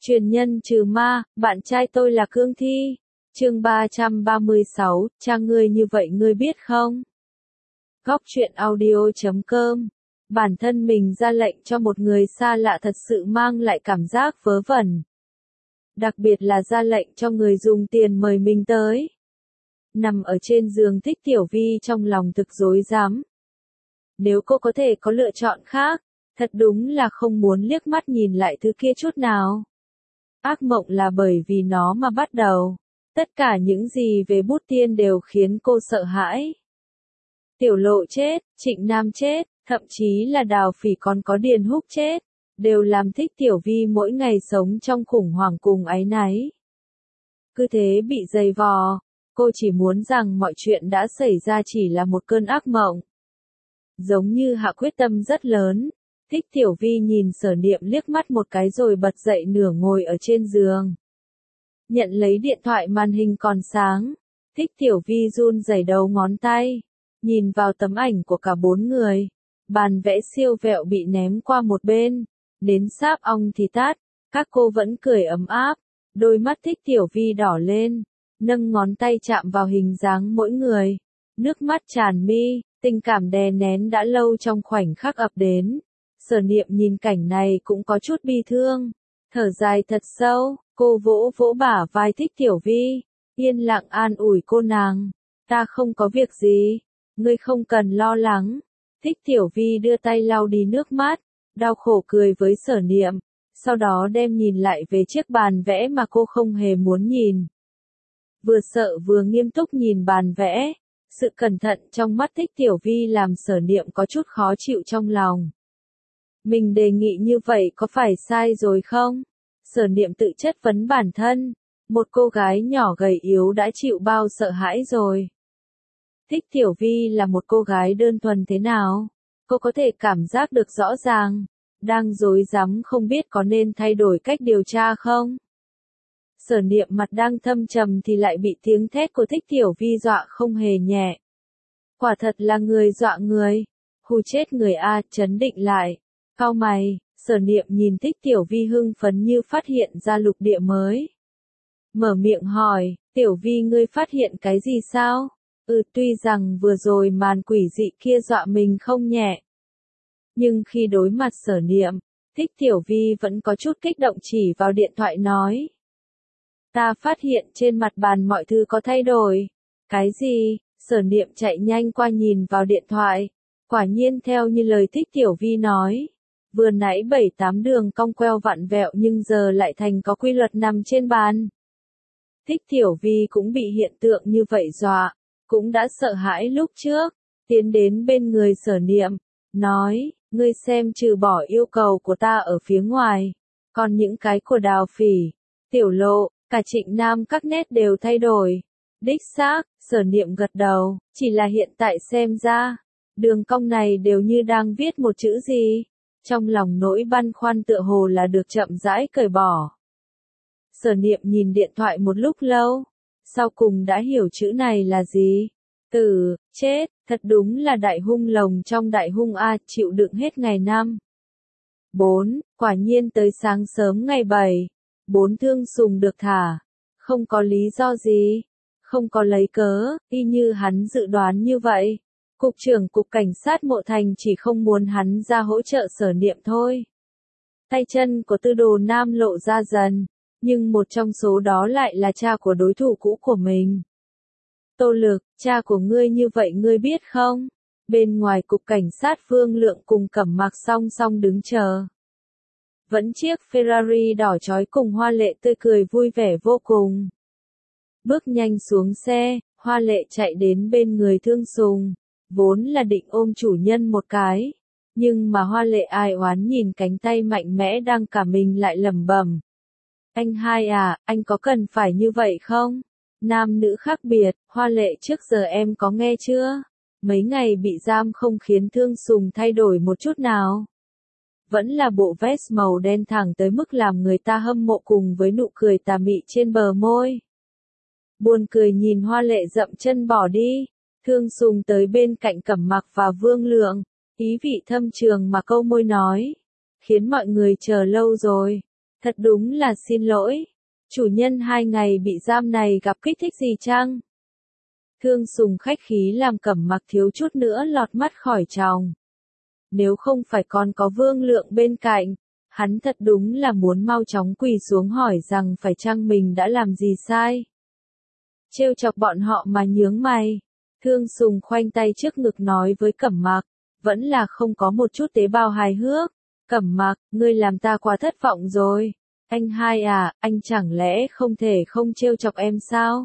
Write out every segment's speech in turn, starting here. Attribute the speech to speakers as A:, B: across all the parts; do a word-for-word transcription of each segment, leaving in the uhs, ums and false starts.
A: Truyền nhân trừ ma, bạn trai tôi là Cương Thi. Chương ba trăm ba mươi sáu, cha ngươi như vậy ngươi biết không? Góc truyện audio chấm com. Bản thân mình ra lệnh cho một người xa lạ thật sự mang lại cảm giác vớ vẩn. Đặc biệt là ra lệnh cho người dùng tiền mời mình tới. Nằm ở trên giường Thích Tiểu Vi trong lòng thực rối rắm. Nếu cô có thể có lựa chọn khác, thật đúng là không muốn liếc mắt nhìn lại thứ kia chút nào. Ác mộng là bởi vì nó mà bắt đầu. Tất cả những gì về Bút Tiên đều khiến cô sợ hãi. Tiểu Lộ chết, Trịnh Nam chết, thậm chí là Đào Phỉ còn có Điền Húc chết, đều làm Thích Tiểu Vi mỗi ngày sống trong khủng hoảng cùng áy náy. Cứ thế bị dày vò, cô chỉ muốn rằng mọi chuyện đã xảy ra chỉ là một cơn ác mộng. Giống như hạ quyết tâm rất lớn, Thích Tiểu Vi nhìn Sở Niệm liếc mắt một cái rồi bật dậy nửa ngồi ở trên giường. Nhận lấy điện thoại màn hình còn sáng, Thích Tiểu Vi run rẩy đầu ngón tay, nhìn vào tấm ảnh của cả bốn người. Bàn vẽ siêu vẹo bị ném qua một bên, đến sáp ong thì tắt, các cô vẫn cười ấm áp, đôi mắt Thích Tiểu Vi đỏ lên, nâng ngón tay chạm vào hình dáng mỗi người, nước mắt tràn mi, tình cảm đè nén đã lâu trong khoảnh khắc ập đến. Sở Niệm nhìn cảnh này cũng có chút bi thương, thở dài thật sâu, cô vỗ vỗ bả vai Thích Tiểu Vi, yên lặng an ủi cô nàng, ta không có việc gì, ngươi không cần lo lắng. Thích Tiểu Vi đưa tay lau đi nước mắt, đau khổ cười với Sở Niệm, sau đó đem nhìn lại về chiếc bàn vẽ mà cô không hề muốn nhìn. Vừa sợ vừa nghiêm túc nhìn bàn vẽ, sự cẩn thận trong mắt Thích Tiểu Vi làm Sở Niệm có chút khó chịu trong lòng. Mình đề nghị như vậy có phải sai rồi không? Sở Niệm tự chất vấn bản thân, một cô gái nhỏ gầy yếu đã chịu bao sợ hãi rồi. Thích Tiểu Vi là một cô gái đơn thuần thế nào? Cô có thể cảm giác được rõ ràng, đang rối rắm không biết có nên thay đổi cách điều tra không? Sở Niệm mặt đang thâm trầm thì lại bị tiếng thét của Thích Tiểu Vi dọa không hề nhẹ. Quả thật là người dọa người, hù chết người a, trấn định lại. Cau mày, Sở Niệm nhìn Thích Tiểu Vi hưng phấn như phát hiện ra lục địa mới. Mở miệng hỏi, Tiểu Vi ngươi phát hiện cái gì sao? Ừ, tuy rằng vừa rồi màn quỷ dị kia dọa mình không nhẹ. Nhưng khi đối mặt Sở Niệm, Thích Tiểu Vi vẫn có chút kích động chỉ vào điện thoại nói. Ta phát hiện trên mặt bàn mọi thứ có thay đổi. Cái gì? Sở Niệm chạy nhanh qua nhìn vào điện thoại. Quả nhiên theo như lời Thích Tiểu Vi nói. Vừa nãy bảy tám đường cong queo vặn vẹo nhưng giờ lại thành có quy luật nằm trên bàn. Thích Tiểu Vi cũng bị hiện tượng như vậy dọa, cũng đã sợ hãi lúc trước, tiến đến bên người Sở Niệm, nói, ngươi xem trừ bỏ yêu cầu của ta ở phía ngoài, còn những cái của Đào Phỉ, Tiểu Lộ, cả Trịnh Nam các nét đều thay đổi. Đích xác, Sở Niệm gật đầu, chỉ là hiện tại xem ra, đường cong này đều như đang viết một chữ gì. Trong lòng nỗi băn khoăn tựa hồ là được chậm rãi cởi bỏ. Sở Niệm nhìn điện thoại một lúc lâu, sau cùng đã hiểu chữ này là gì. Tử, chết, thật đúng là đại hung lồng trong đại hung a, chịu đựng hết ngày năm. Bốn, quả nhiên tới sáng sớm ngày bảy, bốn Thương Sùng được thả, không có lý do gì, không có lấy cớ, y như hắn dự đoán như vậy. Cục trưởng Cục Cảnh sát Mộ Thành chỉ không muốn hắn ra hỗ trợ Sở Niệm thôi. Tay chân của Tư Đồ Nam lộ ra dần, nhưng một trong số đó lại là cha của đối thủ cũ của mình. Tô Lực, cha của ngươi như vậy ngươi biết không? Bên ngoài Cục Cảnh sát Vương Lượng cùng Cẩm Mạc song song đứng chờ. Vẫn chiếc Ferrari đỏ chói cùng Hoa Lệ tươi cười vui vẻ vô cùng. Bước nhanh xuống xe, Hoa Lệ chạy đến bên người Thương Sùng. Vốn là định ôm chủ nhân một cái, nhưng mà Hoa Lệ ai oán nhìn cánh tay mạnh mẽ đang cả mình lại lẩm bẩm. Anh hai à, anh có cần phải như vậy không? Nam nữ khác biệt, Hoa Lệ trước giờ em có nghe chưa? Mấy ngày bị giam không khiến Thương Sùng thay đổi một chút nào. Vẫn là bộ vest màu đen thẳng tới mức làm người ta hâm mộ cùng với nụ cười tà mị trên bờ môi. Buồn cười nhìn Hoa Lệ dậm chân bỏ đi. Thương Sùng tới bên cạnh Cẩm Mạc và Vương Lượng, ý vị thâm trường mà câu môi nói, khiến mọi người chờ lâu rồi. Thật đúng là xin lỗi. Chủ nhân hai ngày bị giam này gặp kích thích gì chăng? Thương Sùng khách khí làm Cẩm Mặc thiếu chút nữa lọt mắt khỏi tròng. Nếu không phải còn có Vương Lượng bên cạnh, hắn thật đúng là muốn mau chóng quỳ xuống hỏi rằng phải chăng mình đã làm gì sai. Trêu chọc bọn họ mà nhướng mày. Thương Sùng khoanh tay trước ngực nói với Cẩm Mặc, vẫn là không có một chút tế bào hài hước. Cẩm Mặc, ngươi làm ta quá thất vọng rồi. Anh hai à, anh chẳng lẽ không thể không trêu chọc em sao?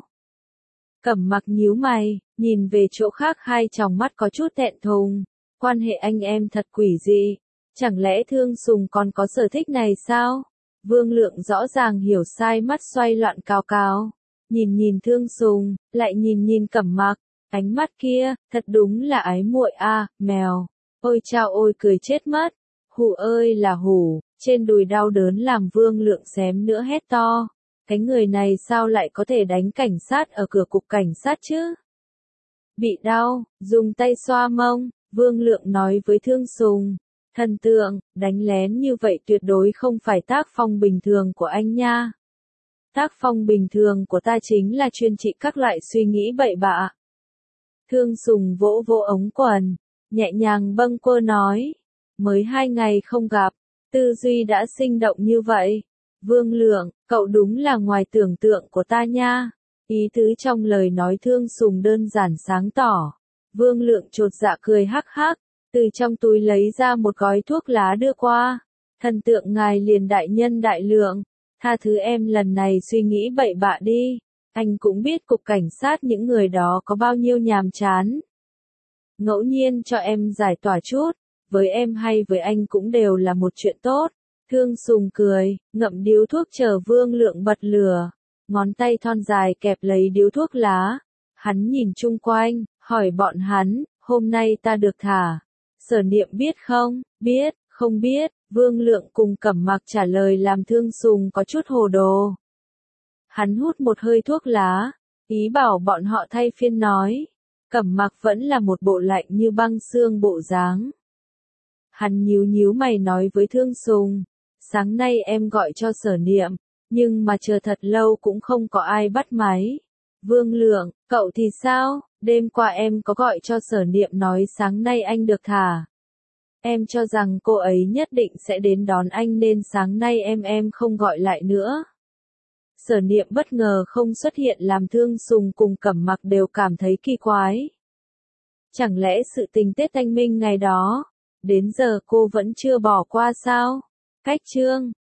A: Cẩm Mặc nhíu mày, nhìn về chỗ khác, hai tròng mắt có chút thẹn thùng. Quan hệ anh em thật quỷ dị. Chẳng lẽ Thương Sùng còn có sở thích này sao? Vương Lượng rõ ràng hiểu sai, mắt xoay loạn cao cao. Nhìn nhìn Thương Sùng, lại nhìn nhìn Cẩm Mặc. Ánh mắt kia, thật đúng là ái muội a, mèo. Ôi chao ôi, cười chết mất. Hù ơi là hù, trên đùi đau đớn làm Vương Lượng xém nữa hét to. Cái người này sao lại có thể đánh cảnh sát ở cửa cục cảnh sát chứ? Bị đau, dùng tay xoa mông, Vương Lượng nói với Thương Sùng. Thần tượng, đánh lén như vậy tuyệt đối không phải tác phong bình thường của anh nha. Tác phong bình thường của ta chính là chuyên trị các loại suy nghĩ bậy bạ. Thương Sùng vỗ vỗ ống quần, nhẹ nhàng bâng quơ nói. Mới hai ngày không gặp, tư duy đã sinh động như vậy. Vương Lượng, cậu đúng là ngoài tưởng tượng của ta nha. Ý tứ trong lời nói Thương Sùng đơn giản sáng tỏ. Vương Lượng chột dạ cười hắc hắc, từ trong túi lấy ra một gói thuốc lá đưa qua. Thần tượng ngài liền đại nhân đại lượng, tha thứ em lần này suy nghĩ bậy bạ đi. Anh cũng biết cục cảnh sát những người đó có bao nhiêu nhàm chán. Ngẫu nhiên cho em giải tỏa chút, với em hay với anh cũng đều là một chuyện tốt. Thương Sùng cười, ngậm điếu thuốc chờ Vương Lượng bật lửa. Ngón tay thon dài kẹp lấy điếu thuốc lá. Hắn nhìn chung quanh, hỏi bọn hắn, hôm nay ta được thả. Sở Niệm biết không? Biết, không biết. Vương Lượng cùng Cẩm Mặc trả lời làm Thương Sùng có chút hồ đồ. Hắn hút một hơi thuốc lá, ý bảo bọn họ thay phiên nói. Cẩm Mặc vẫn là một bộ lạnh như băng xương bộ dáng. Hắn nhíu nhíu mày nói với Thương Sùng, sáng nay em gọi cho Sở Niệm, nhưng mà chờ thật lâu cũng không có ai bắt máy. Vương Lượng, cậu thì sao? Đêm qua em có gọi cho Sở Niệm nói sáng nay anh được thả. Em cho rằng cô ấy nhất định sẽ đến đón anh nên sáng nay em em không gọi lại nữa. Sở Niệm bất ngờ không xuất hiện làm Thương Sùng cùng Cẩm Mặc đều cảm thấy kỳ quái. Chẳng lẽ sự tình Tết Thanh Minh ngày đó, đến giờ cô vẫn chưa bỏ qua sao? Cách chương